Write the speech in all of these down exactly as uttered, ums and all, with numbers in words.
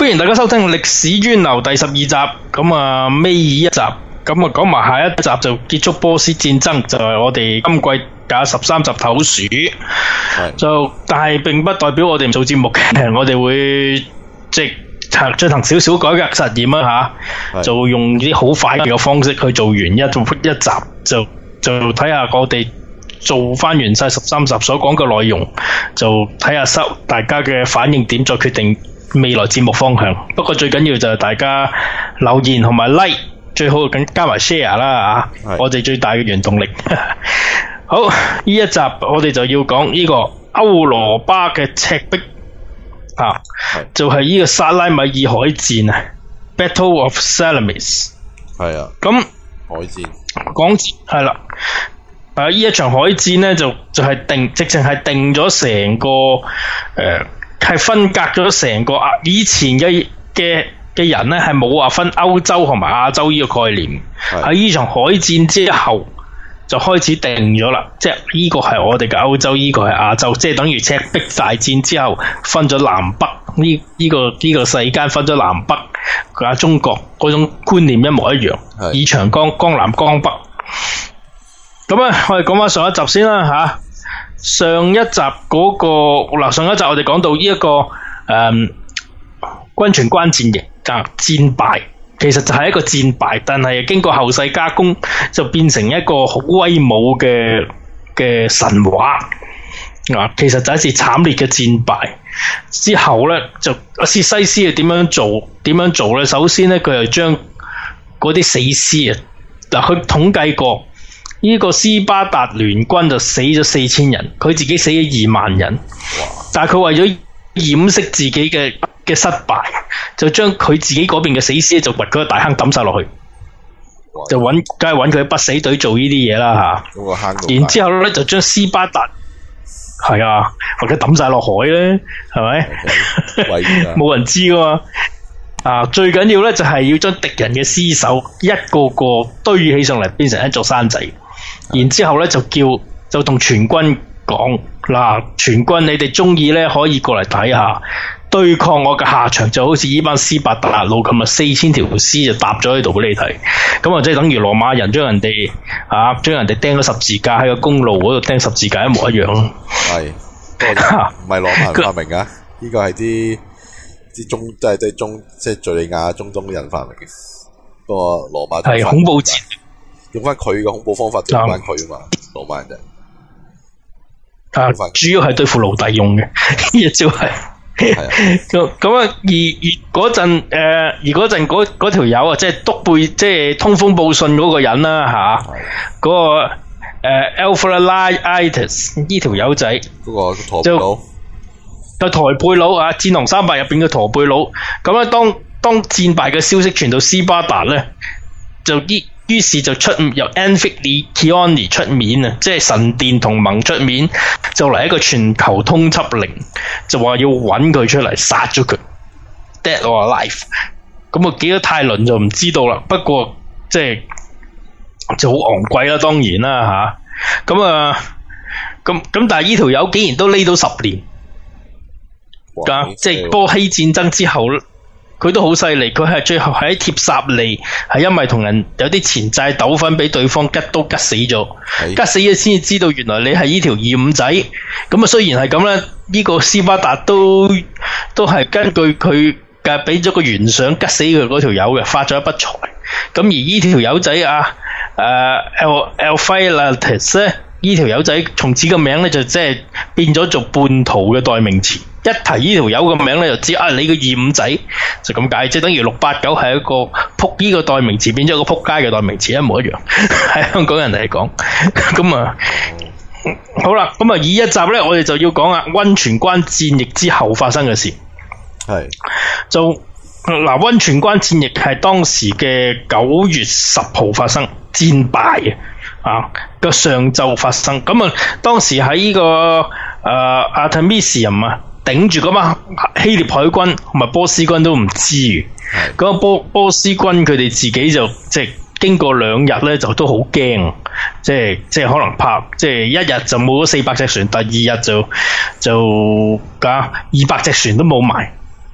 歡迎大家收聽歷史淵流第十二集，咁啊尾二一集，咁啊講埋下一集就結束波斯戰爭，就係、是、我哋今季第十三集投鼠，就但係並不代表我哋唔做節目嘅，我哋會即係進行少少改革實驗啊吓，就用啲好快嘅方式去做完一做一集，就就睇下我哋做翻完晒十三集所講嘅內容，就睇下收大家嘅反應點，再決定未來節目方向。不過最緊要就係大家留言同埋 like， 最好緊加埋 share 啦啊！我哋最大嘅原動力。好，呢一集我哋就要講呢個歐羅巴嘅赤壁啊，就係、是、呢個薩拉米爾海戰啊 ，Battle of Salamis。係啊。咁海戰講係啦。啊！呢一場海戰咧，就就係、是、定，直情係定咗成個誒，係、呃、分隔咗成個啊！以前嘅嘅嘅人咧，係冇話分歐洲同埋亞洲呢個概念。喺呢場海戰之後，就開始定咗啦。即係呢個係我哋嘅歐洲，呢、這個係亞洲，即係等於赤壁大戰之後分咗南北。呢呢、這個呢、這個世間分咗南北，啊中國嗰種觀念一模一樣，以長江江南江北。咁啊，我哋講翻上一集先啦吓。上一集嗰、那個嗱，上一集我哋講到呢、這、一個誒溫泉關戰役就戰敗，其實就係一個戰敗，但係經過後世加工，就變成一個好威武嘅嘅神話啊！其實就係一次慘烈嘅戰敗之後咧，就薛西斯係點樣做？點樣做咧？首先咧，佢係將嗰啲死屍啊，嗱，佢統計過。呢個斯巴達聯軍就死咗四千人，佢自己死咗二萬人，但係佢為咗掩飾自己嘅嘅失敗，就將佢自己嗰邊嘅死屍就掘嗰個大坑抌晒落去，就揾梗係揾佢不死隊做呢啲嘢啦吓。然之後咧就將斯巴達係啊，或者抌晒落海咧，係咪？冇人知噶嘛。啊，最緊要咧就係要將敵人嘅屍首一個個堆起上嚟，變成一座山仔。然之後咧就叫就同全軍講嗱，全軍你哋中意咧可以過嚟睇下，對抗我嘅下場就好似呢班斯巴達佬咁啊，四千條屍就搭咗喺度俾你睇，咁啊即係等於羅馬人將人哋啊將人哋釘咗十字架喺個公路嗰度釘十字架一模一樣咯。係，唔係羅馬人發明啊？呢個係啲啲中即係即係中即係敘利亞中東人發明嘅，不過羅馬係恐怖戰。用翻佢嘅恐怖方法對翻佢啊嘛，羅馬人啊，主要係對付奴隸用嘅呢一招係。咁咁啊，而而嗰陣誒，而嗰陣嗰嗰條友啊，即係督背，即係通風報信嗰個人啦吓，嗰個誒 Ephraites 呢條友仔，嗰個駝背佬，個駝背佬啊，戰狼三百入邊嘅駝背佬。咁咧，當當戰敗嘅消息傳到斯巴達咧，就依。於是就出由 Amphiktyonis 出面啊，即係神殿同盟出面，就嚟一個全球通緝令，就話要揾佢出嚟殺咗佢 ，dead or alive。咁啊幾多泰倫就唔知道啦。不過即係就好昂貴啦，當然啦吓。咁啊咁咁，但係呢條友竟然都匿到十年，即係波希戰爭之後。佢都好犀利，佢係最後喺帖撒利，係因為同人有啲錢債糾紛，俾對方吉刀吉死咗，吉死咗先至知道原來你係呢條二五仔。咁啊，雖然係咁咧，呢個斯巴達都都係根據佢嘅俾咗個懸賞吉死佢嗰條友嘅，發咗一筆財。咁而呢條友仔啊，誒 Ephraites 咧，呢條友仔從此個名咧就即係變咗做叛徒嘅代名詞。一提呢條友個名咧，就知啊，你個二五仔就咁解，即係等於六八九係一個扑呢個代名詞變咗個扑街嘅代名詞一模一樣，喺香港人嚟講。咁啊，好啦，咁啊，以一集咧，我哋就要講啊溫泉關戰役之後發生嘅事。係就嗱，溫泉關戰役係當時嘅九月十號發生，戰敗嘅啊個上晝發生。咁啊，當時喺呢、這個誒、呃、Artemisium 啊。頂住嗰班希臘海軍同埋波斯軍都唔知嘅，嗰個波波斯軍佢哋自己就即係經過兩日咧就都好驚，即係即係可能怕，即係一日就冇咗四百隻船，第二日就就架二百隻船都冇埋，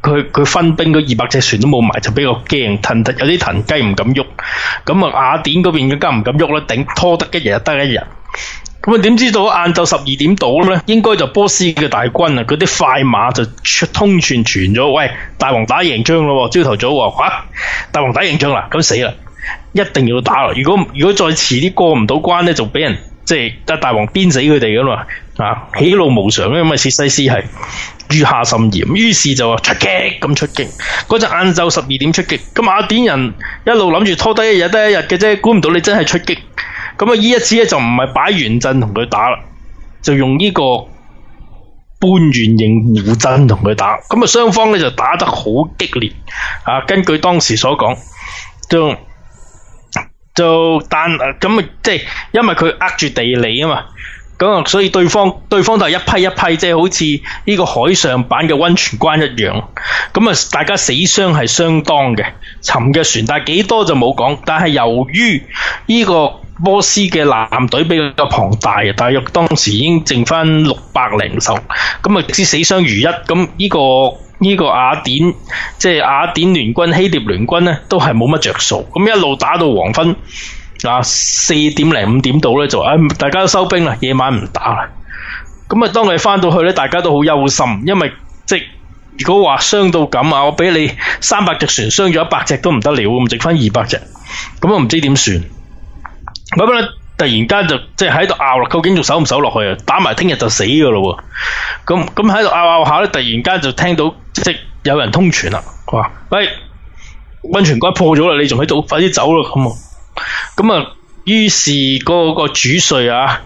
佢佢分兵嗰二百隻船都冇埋，就比較驚，騰有啲騰雞唔敢喐。咁啊雅典嗰邊更加唔敢喐啦，頂拖得一日就得一日。咁啊點知道晏晝十二點到咧，應該就波斯嘅大軍啊，嗰啲快馬就通傳傳咗，喂，大王打贏仗咯！朝頭早話吓、啊，大王打贏仗啦，咁死啦，一定要打啦！如果如果再遲啲過唔到關咧，就俾人即係得大王鞭死佢哋噶嘛啊！喜怒無常咧，咁啊薛西斯係於下甚嚴，於是就話出擊咁出擊。嗰陣晏晝十二點出擊，咁雅典人一路諗住拖低一日得一日嘅啫，估唔到你真係出擊。咁啊！呢一次咧就唔係擺圓陣同佢打啦，就用呢個半圓形弧陣同佢打。咁啊，雙方咧就打得好激烈啊！根據當時所講，就就但咁啊，即係因為佢扼住地理啊嘛，咁啊，所以對方對方都係一批一批，即係好似呢個海上版嘅溫泉關一樣。咁啊，大家死傷係相當嘅，沉嘅船，但係幾多就冇講。但係由於呢個波斯嘅艦隊比較龐大啊，大約當時已經剩翻六百零艘，咁啊啲死傷如一，咁呢個呢個雅典即係雅典聯軍、希臘聯軍咧，都係冇乜着數，咁一路打到黃昏啊，四點零五點到咧就啊，大家都收兵啦，夜晚唔打啦。咁啊，當佢翻到去咧，大家都好憂心，因為即係如果話傷到咁啊，我俾你三百隻船傷咗一百隻都唔得了，咁剩翻二百隻，咁啊唔知點算。咁咧，突然間就即係喺度拗啦，究竟仲守唔守落去啊？打埋聽日就死噶咯喎！咁咁喺度拗拗下咧，突然間就聽到即係有人通傳啦，話喂，溫泉關破咗啦，你仲喺度，快啲走啦咁啊！咁啊，於是嗰個主帥啊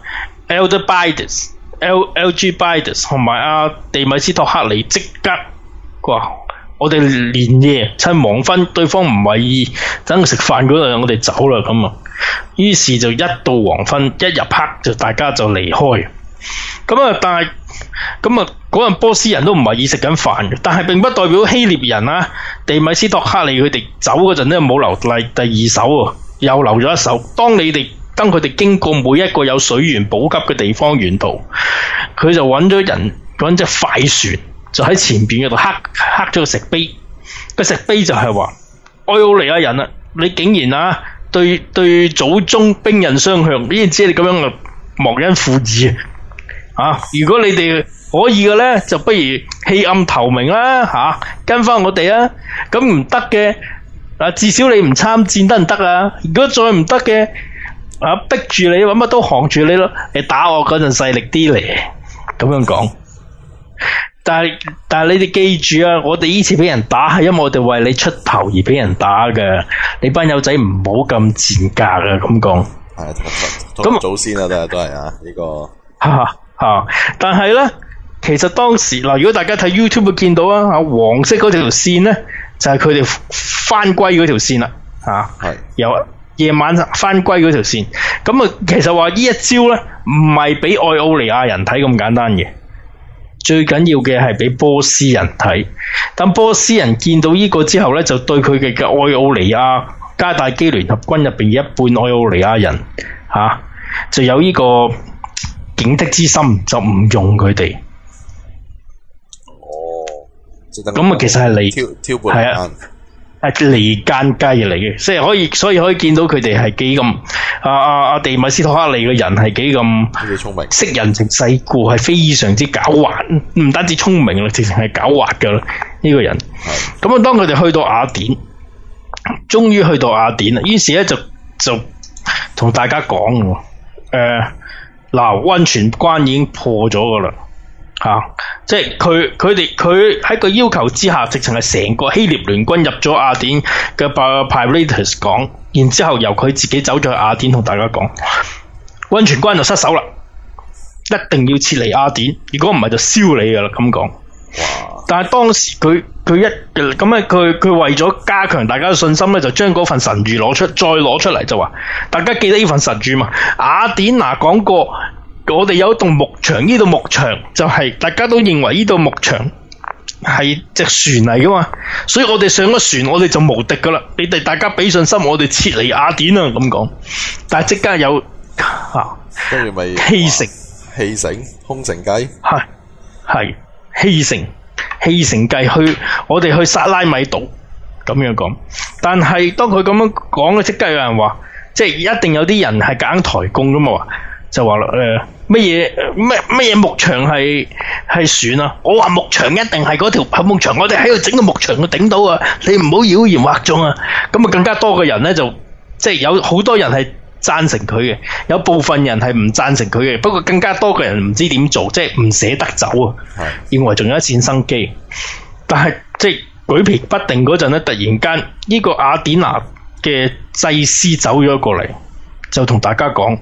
，Aldebides、L L G Bides 同埋阿地米斯托克尼即刻話：我哋連夜趁黃昏，對方唔為意，等佢食飯嗰度，我哋走啦咁啊！於是就一到黃昏，一入黑就大家就離開。咁啊，但係咁啊，嗰陣波斯人都唔為意食緊飯嘅，但係並不代表希臘人啊，地米斯托克利佢哋走嗰陣咧冇留第第二手喎，又留咗一手。當你哋當佢哋經過每一個有水源補給嘅地方沿途，佢就揾咗人揾隻快船，就喺前邊嗰度刻刻咗個石碑。個石碑就係話：愛奧尼亞人啊，你竟然啊！對對祖宗兵刃相向，呢知你咁樣啊忘恩負義啊！如果你哋可以嘅咧，就不如棄暗投明啦吓、啊，跟翻我哋啊！咁唔得嘅啊，至少你唔參戰得唔得啊？如果再唔得嘅啊，逼住你搵乜都扛住你咯，你打我嗰陣勢力啲嚟，咁樣講。但係但係你哋記住啊，我哋呢次俾人打係因為我哋為你出頭而俾人打嘅，你班友仔唔好咁賤格啊！咁講係咁祖先啊，都係都係啊呢個吓吓。但係咧，其實當時嗱，如果大家睇 YouTube 會見到啊，黃色嗰條線咧就係佢哋翻歸嗰條線啦，吓係有夜晚翻歸嗰條線。咁啊，其實話呢一招咧唔係俾愛奧尼亞人睇咁簡單嘅。最緊要嘅係俾波斯人睇，等波斯人見到呢個之後咧，就對佢嘅嘅愛奧尼亞加大基聯合軍入邊一半愛奧尼亞人吓、啊，就有呢個警惕之心，就唔用佢哋。 哦， 咁啊，其實係離係啊，係離間計嚟嘅，即係可以，所以可以見到佢哋係幾咁啊啊啊地米斯托克利嘅人係幾咁聰明，識人情世故，係非常之狡猾，唔單止聰明啦，直情係狡猾噶啦呢個人。咁啊，當佢哋去到雅典，終於去到雅典啦，於是咧就就同大家講，誒、呃，嗱，溫泉關已經破咗噶啦。吓、啊，即係佢佢哋佢喺個要求之下，直情係成個希臘聯軍入咗雅典嘅 Piraeus 講，然之後由佢自己走咗去雅典同大家講，溫泉關就失守啦，一定要撤離雅典，如果唔係就燒你噶啦咁講。但係當時佢佢一咁咧，佢佢為咗加強大家嘅信心咧，就將嗰份神諭攞出，再攞出嚟就話，大家記得呢份神諭嘛？雅典娜講過。我哋有一棟牧場，呢度牧場就係、是、大家都認為呢度牧場係隻船嚟噶嘛，所以我哋上咗船，我哋就無敵噶啦。你哋大家俾信心，我哋撤離雅典啊咁講。但係即刻有啊， 跟住咪棄城、 棄城、空城計， 係係棄城、 棄城計去，我哋去薩拉米島咁樣講。但係當佢咁樣講咧，即刻有人話，即係一定有啲人係夾硬抬供噶嘛，就話啦誒乜嘢咩乜嘢牧場係係船啊？我話牧場一定係嗰條牧場，我哋喺度整個牧場去頂到啊！你唔好妖言惑眾啊！咁啊更加多嘅人咧就即係有好多人係贊成佢嘅，有部分人係唔贊成佢嘅，不過更加多嘅人唔知點做，即係唔捨得走啊，認為仲有一線生機。但係即係舉棋不定嗰陣咧，突然間呢個雅典娜嘅祭司走咗過嚟，就同大家講。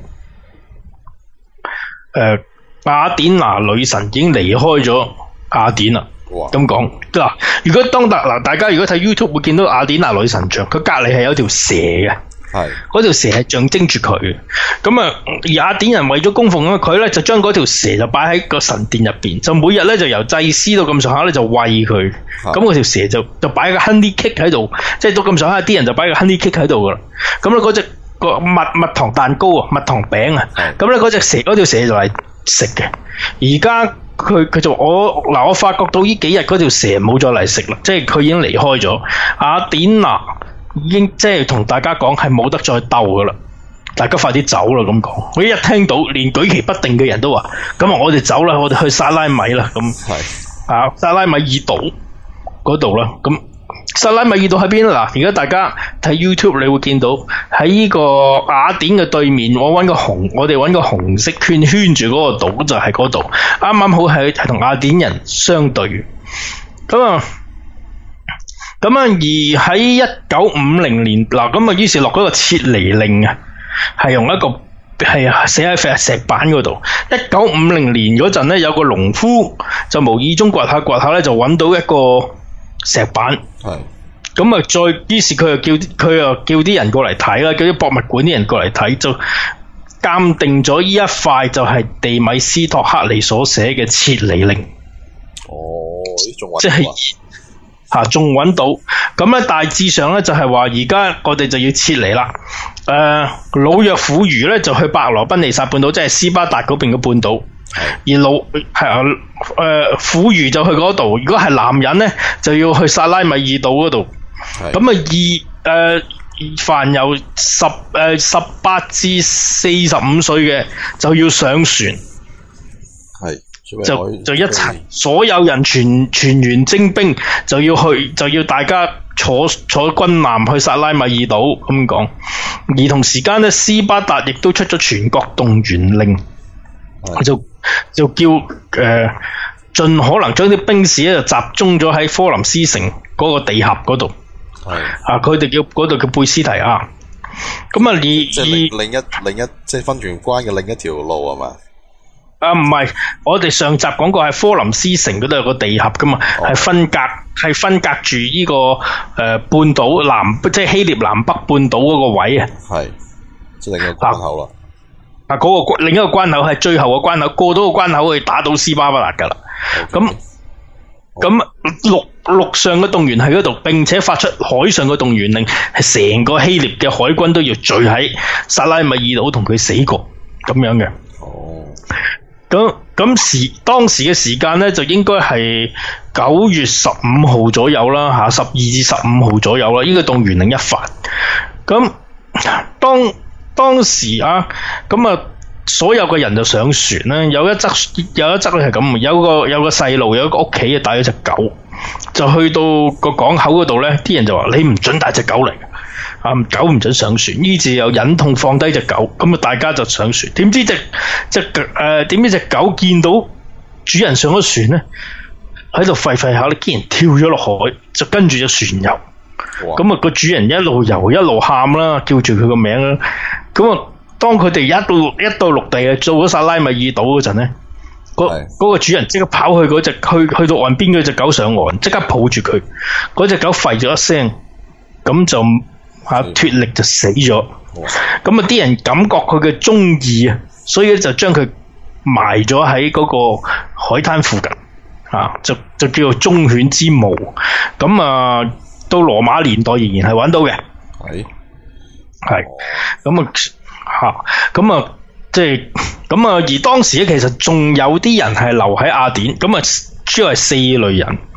誒、呃，雅典娜女神已經離開咗雅典啦。咁講嗱，如果當大嗱，大家如果睇 YouTube 會見到雅典娜女神像，佢隔籬係有條蛇嘅，係嗰條蛇係象徵住佢嘅。咁啊，雅典人為咗供奉佢咧，就將嗰條蛇就擺喺個神殿入邊，就每日咧就由祭司到咁上下咧就餵佢。咁嗰條蛇就就擺個 honey cake 喺度，即係到咁上下啲人就擺個 honey cake 喺度噶啦。咁咧嗰隻個蜜蜜糖蛋糕啊，蜜糖餅啊，咁咧嗰隻蛇嗰條蛇就係食嘅。而家佢佢就我嗱，我發覺到呢幾日嗰條蛇冇再嚟食啦，即係佢已經離開咗。雅典娜已經即係同大家講係冇得再鬥噶啦，大家快啲走啦咁講。我一聽到連舉棋不定嘅人都話，咁啊我哋走啦，我哋去薩拉米啦咁。係啊，薩拉米爾島嗰度啦，咁。薩拉米爾島喺邊啊？嗱，而家大家睇 YouTube 你會見到喺呢個雅典嘅對面，我揾個紅，我哋揾個紅色圈圈住嗰個島就係嗰度，啱啱好係係同雅典人相對。咁啊，咁啊，而喺一九五零年嗱，咁啊，於是落嗰個撤離令啊，係用一個係寫喺塊石板嗰度。一九五零年嗰陣咧，有個農夫就無意中掘下掘下咧，就揾到一個石板，係咁啊！再於是佢又叫佢又叫啲人過嚟睇啦，叫啲博物館啲人過嚟睇，就鑑定咗呢一塊就係地米斯托克利所寫嘅撤離令。 哦，仲即係吓仲揾到，咁咧大致上咧就係話而家我哋就要撤離啦。誒、呃，老弱婦孺咧就去伯羅奔尼撒半島，即係斯巴達嗰邊嘅半島。而老係啊，誒，婦孺就去嗰度。如果係男人咧，就要去薩拉米爾島嗰度。咁啊，二誒，凡由十誒十八至四十五歲嘅就要上船。係就就一齊，所有人全全員徵兵，就要去，就要大家坐坐軍艦去薩拉米爾島咁講。而同時間咧，斯巴達亦都出咗全國動員令。就就叫誒盡、呃、可能將啲兵士咧就集中咗喺科林斯城嗰個地峽嗰度。係啊，佢哋叫嗰度叫貝斯提亞。咁啊，而即係另一另一即係分泉關嘅另一條路係嘛？ 啊，唔係，我哋上集講過係科林斯城嗰度有個地峽噶嘛，係、哦、分隔係分隔住呢、這個誒、呃、半島南，即係希臘南北半島嗰個位啊。係即係另一個關口啦。 啊！嗰、那個另一個關口係最後嘅關口，過到個關口去打到斯巴達噶啦。咁咁陸陸上嘅動員喺嗰度，並且發出海上嘅動員令，係成個希臘嘅海軍都要聚喺薩拉米爾島同佢死過咁樣嘅。哦。咁咁時當時嘅時間咧，就應該係九月十五號左右啦，吓十二至十五號左右啦。呢、這個動員令一發，咁當。當時啊，咁啊，所有嘅人就上船啦。有一則有一則咧係咁，有個有個細路，有一個屋企啊帶咗隻狗，就去到個港口嗰度咧，啲人就話你唔准帶隻狗嚟，啊狗唔准上船。於是又忍痛放低隻狗，咁啊大家就上船。點知隻隻誒點知隻狗見到主人上咗船咧，喺度吠吠下咧，竟然跳咗落海，就跟住隻船游。咁啊個主人一路游一路喊啦，叫住佢個名啦。咁啊，當佢哋一到一到陸地啊，做咗薩拉米爾島嗰陣咧，嗰、嗰個主人即刻跑去嗰隻去去到岸邊嗰隻狗上岸，即刻抱住佢，嗰隻狗吠咗一聲，咁就吓脫力就死咗。咁啊，啲人感覺佢嘅忠義啊，所以咧就將佢埋咗喺嗰個海灘附近，啊，就就叫做忠犬之墓。咁啊，到羅馬年代仍然係揾到嘅。係。係，咁啊吓，咁啊即係，咁啊而當時咧其實仲有啲人係留喺雅典，咁啊主要係四類人。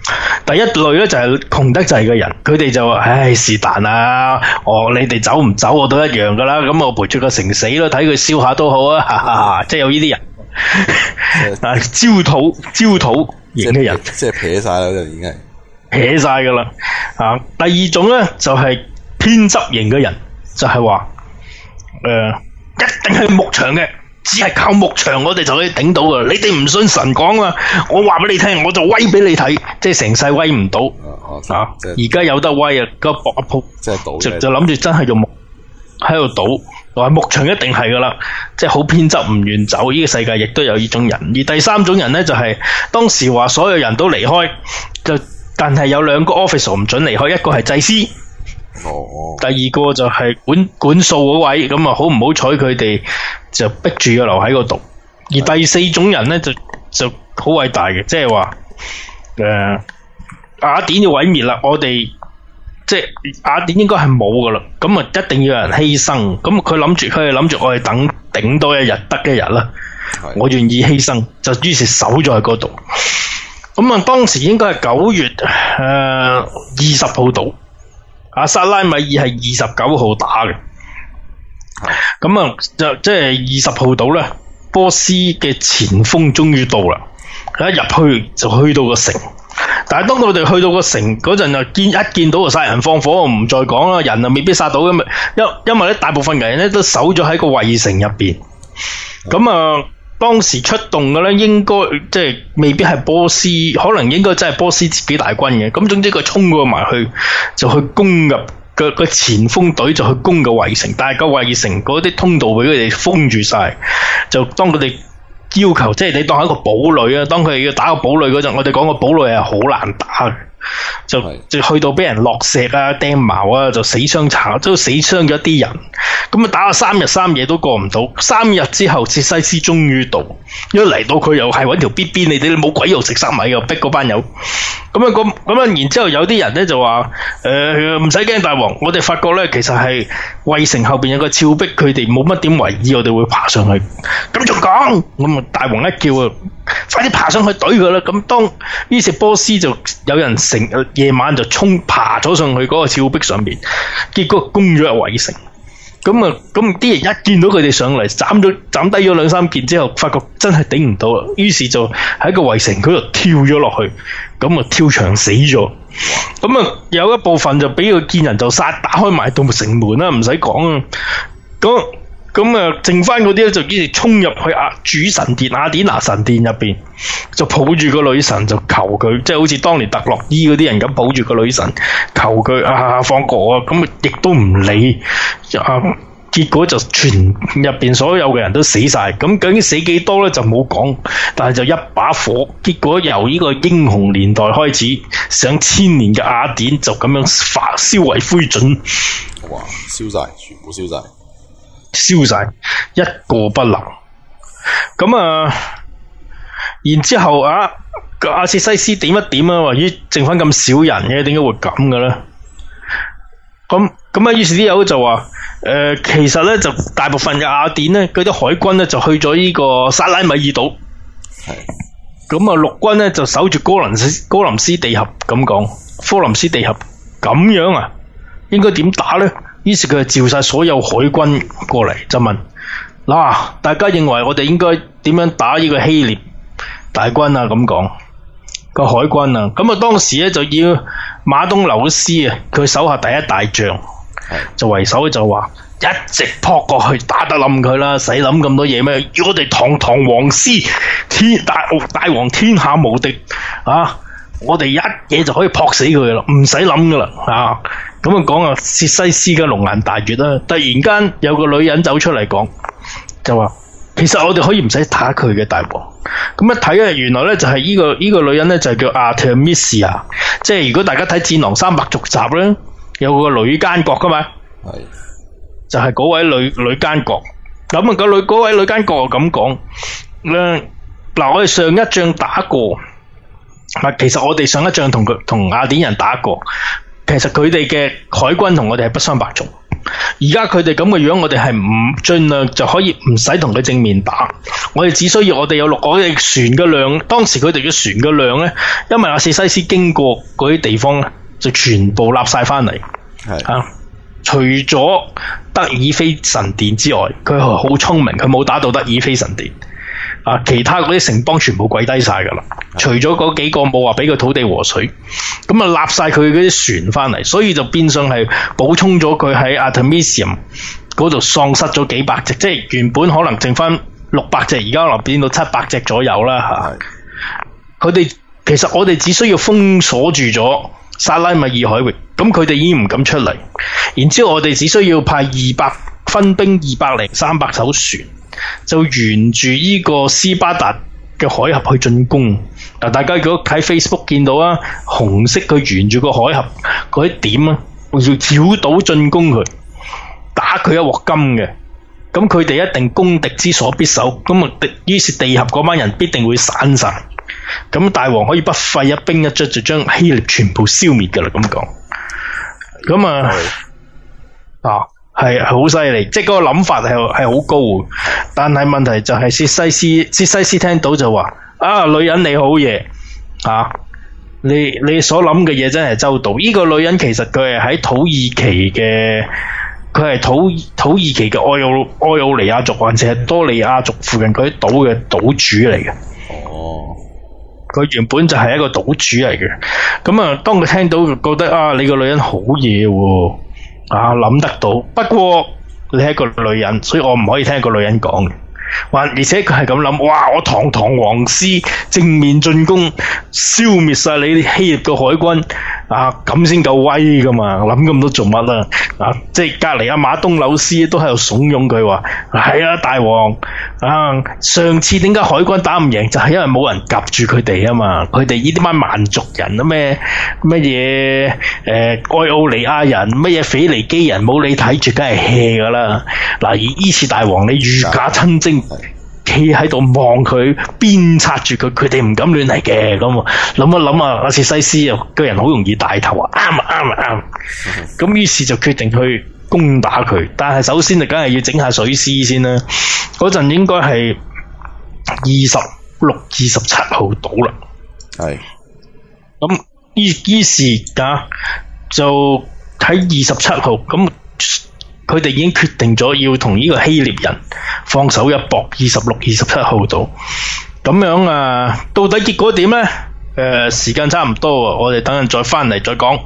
第一類咧就係窮得滯嘅人，佢哋就話：唉，是但啊，哦，你哋走唔走我都一樣噶啦，咁我陪住個城死咯，睇佢燒下都好啊，哈哈，即係有呢啲人啊，焦土焦土型嘅人， 即係撇晒啦，就已經係撇晒噶啦啊！第二種咧就係偏執型嘅人，就係話誒，一定係牧場嘅。只係靠牧場我哋就可以頂到噶，你哋唔信神講啊，我話俾你聽，我就威俾你睇，即係成世威唔到啊！而家有得威啊，個搏一鋪， 即係賭， 就就諗住真係用牧喺度賭，話牧場一定係噶啦，即係好偏執唔願走。呢個世界亦都有呢種人。而第三種人咧就係當時話所有人都離開，就但係有兩個 officer 唔准離開，一個係祭司。 哦， 第二個就係管管數嗰位，咁啊好唔好彩佢哋就逼住要留喺嗰度。而第四種人咧就就好偉大嘅，即係話誒雅典要毀滅啦，我哋即係雅典應該係冇噶啦，咁啊一定要有人犧牲。咁佢諗住佢係諗住我哋等頂多一日得一日啦，我願意犧牲，就於是守咗喺嗰度。咁啊當時應該係九月誒二十號到。阿薩拉米爾係二十九號打嘅，咁啊就即係二十號到咧，波斯嘅前鋒終於到啦，一入去就去到個城，但係當我哋去到個城嗰陣就見一見到就殺人放火，唔再講啦，人啊未必殺到嘅，因因為咧大部分人咧都守咗喺個衛城入邊，咁啊。當時出動嘅咧，應該即係未必係波斯，可能應該真係波斯自己大軍嘅。咁總之佢衝過埋去，就去攻入個個前鋒隊，就去攻個衛城。但係個衛城嗰啲通道俾佢哋封住晒，就當佢哋要求，即係你當係一個堡壘啊。當佢哋要打個堡壘嗰陣，我哋講個堡壘係好難打嘅。就就去到俾人落石啊、掟矛啊，就死傷慘，都死傷咗一啲人。咁啊打咗三日三夜都過唔到。三日之後，薛西斯終於到。一嚟到佢又係搵條邊邊，你哋冇鬼肉食塞米又逼嗰班友。咁啊咁咁啊，然之後有啲人咧就話：誒唔使驚，大王，我哋發覺咧其實係衛城後邊有個峭壁，佢哋冇乜點為意，我哋會爬上去。咁仲講，咁啊大王一叫啊，快啲爬上去懟佢啦！咁當於是波斯就有人成夜晚就衝爬咗上去嗰個峭壁上面，結果攻咗入衛城。咁啊，咁啲人一見到佢哋上嚟，斬咗斬低咗兩三件之後，發覺真係頂唔到啦，於是就喺個圍城嗰度跳咗落去，咁啊跳牆死咗。咁啊有一部分就俾佢見人就殺，打開埋道城門啦，唔使講啊。咁咁啊，剩翻嗰啲咧就於是衝入去亞主神殿雅典娜神殿入邊，就抱住個女神就求佢，即係好似當年特洛伊嗰啲人咁抱住個女神求佢啊放過我，咁啊亦都唔理啊，結果就全入邊所有嘅人都死晒。咁究竟死幾多咧就冇講，但係就一把火，結果由呢個英雄年代開始，上千年嘅雅典就咁樣化燒為灰燼。 哇！燒晒，全部燒晒。 燒晒一個不能，咁啊，然之後啊，阿薛西斯點一點啊，話咦，剩翻咁少人嘅，點解會咁嘅咧？咁咁啊，於是啲友就話，誒、呃，其實咧就大部分嘅雅典咧，嗰啲海軍咧就去咗呢個薩拉米爾島，係，咁啊陸軍咧就守住哥林斯哥林斯地峽咁講，科林斯地峽咁樣啊，應該點打咧？於是佢就召晒所有海軍過嚟，就問嗱、啊，大家認為我哋應該點樣打呢個希臘大軍啊？咁講個海軍啊，咁啊當時咧就要馬東流斯啊，佢手下第一大將就為首就話一直撲過去，打得冧佢啦，使諗咁多嘢咩？要我哋堂堂皇師天大大王天下無敵啊！我哋一嘢就可以撲死佢啦，唔使諗噶啦啊！咁啊講啊，薛西斯嘅龍顏大悅啦，突然間有個女人走出嚟講，就話其實我哋可以唔使打佢嘅，大王。咁一睇啊，原來咧就係呢、這個呢、這個女人咧就係叫阿提米斯亞，即係如果大家睇《戰狼三百》續集咧，有個女奸角噶嘛，係就係、是、嗰位女女奸角。咁啊，個女嗰位女奸角咁講咧，嗱我哋上一仗打過。其實我哋上一仗同佢同雅典人打過，其實佢哋嘅海軍同我哋係不相伯仲。 而家佢哋咁嘅樣，我哋係唔盡量就可以唔使同佢正面打，我哋只需要我哋有六我哋船嘅量，當時佢哋嘅船嘅量咧，因為阿薛西斯經過嗰啲地方咧，就全部立晒翻嚟。係啊，除咗德爾菲神殿之外，佢好聰明，佢冇打到德爾菲神殿。啊！其他嗰啲城邦全部跪低晒噶啦，除咗嗰幾個冇話俾佢土地和水，咁啊立晒佢嗰啲船翻嚟，所以就變相係補充咗佢喺 Artemisium 嗰度喪失咗幾百隻，即係原本可能剩翻六百隻，而家可能變到七百隻左右啦嚇。佢哋其實我哋只需要封鎖住咗薩拉米爾海域，咁佢哋已經唔敢出嚟。然之後我哋只需要派二百分兵二百零三百艘船。就沿住呢個斯巴達嘅海峽去進攻。嗱，大家如果喺 Facebook 見到啊，紅色佢沿住個海峽嗰啲點啊，要繞島進攻佢，打佢一鑊金嘅。咁佢哋一定攻敵之所必守，咁啊，於是地峽嗰班人必定會散晒。咁大王可以不費一兵一卒就將希臘全部消滅噶啦，咁講。咁啊，啊。係好犀利，即係嗰個諗法係係好高嘅，但係問題就係薛西斯薛西斯聽到就話啊，女人你好嘢啊，你你所諗嘅嘢真係周到。呢、這個女人其實佢係喺土耳其嘅，佢係土土耳其嘅愛奧愛奧尼亞族或者係多利亞族附近嗰啲島嘅島主嚟嘅。哦，佢原本就係一個島主嚟嘅。咁啊，當佢聽到覺得啊，你個女人好嘢喎。啊，諗得到，不過你係一個女人，所以我唔可以聽一個女人講嘅。還而且佢係咁諗，哇！我堂堂皇師正面進攻，消滅晒你啲希臘嘅海軍啊，咁先夠威噶嘛？諗咁多做乜啦？啊，即係隔籬阿馬東紐斯都喺度慫恿佢話：係啊，大王啊，上次點解海軍打唔贏？就係、是、因為冇人夾住佢哋啊嘛！佢哋呢啲班蠻族人啊，咩乜嘢誒愛奧尼亞人，乜嘢腓尼基人，冇你睇住，梗係 hea 噶啦！嗱、啊，依次大王你御駕親征。企喺度望佢，鞭策住佢，佢哋唔敢亂嚟嘅。咁啊，諗一諗啊，阿薛西斯啊，個人好容易大頭啊，啱啊啱啊啱。咁於是就決定去攻打佢，但係首先就梗係要整下水師先啦。嗰陣應該係二十六、二十七號到啦。係。咁於於是啊，就喺二十七號咁。佢哋已經決定咗要同呢個希臘人放手一搏，二十六、二十七號度咁樣啊，到底結果點呢？誒、呃，時間差唔多，我哋等陣再翻嚟再講。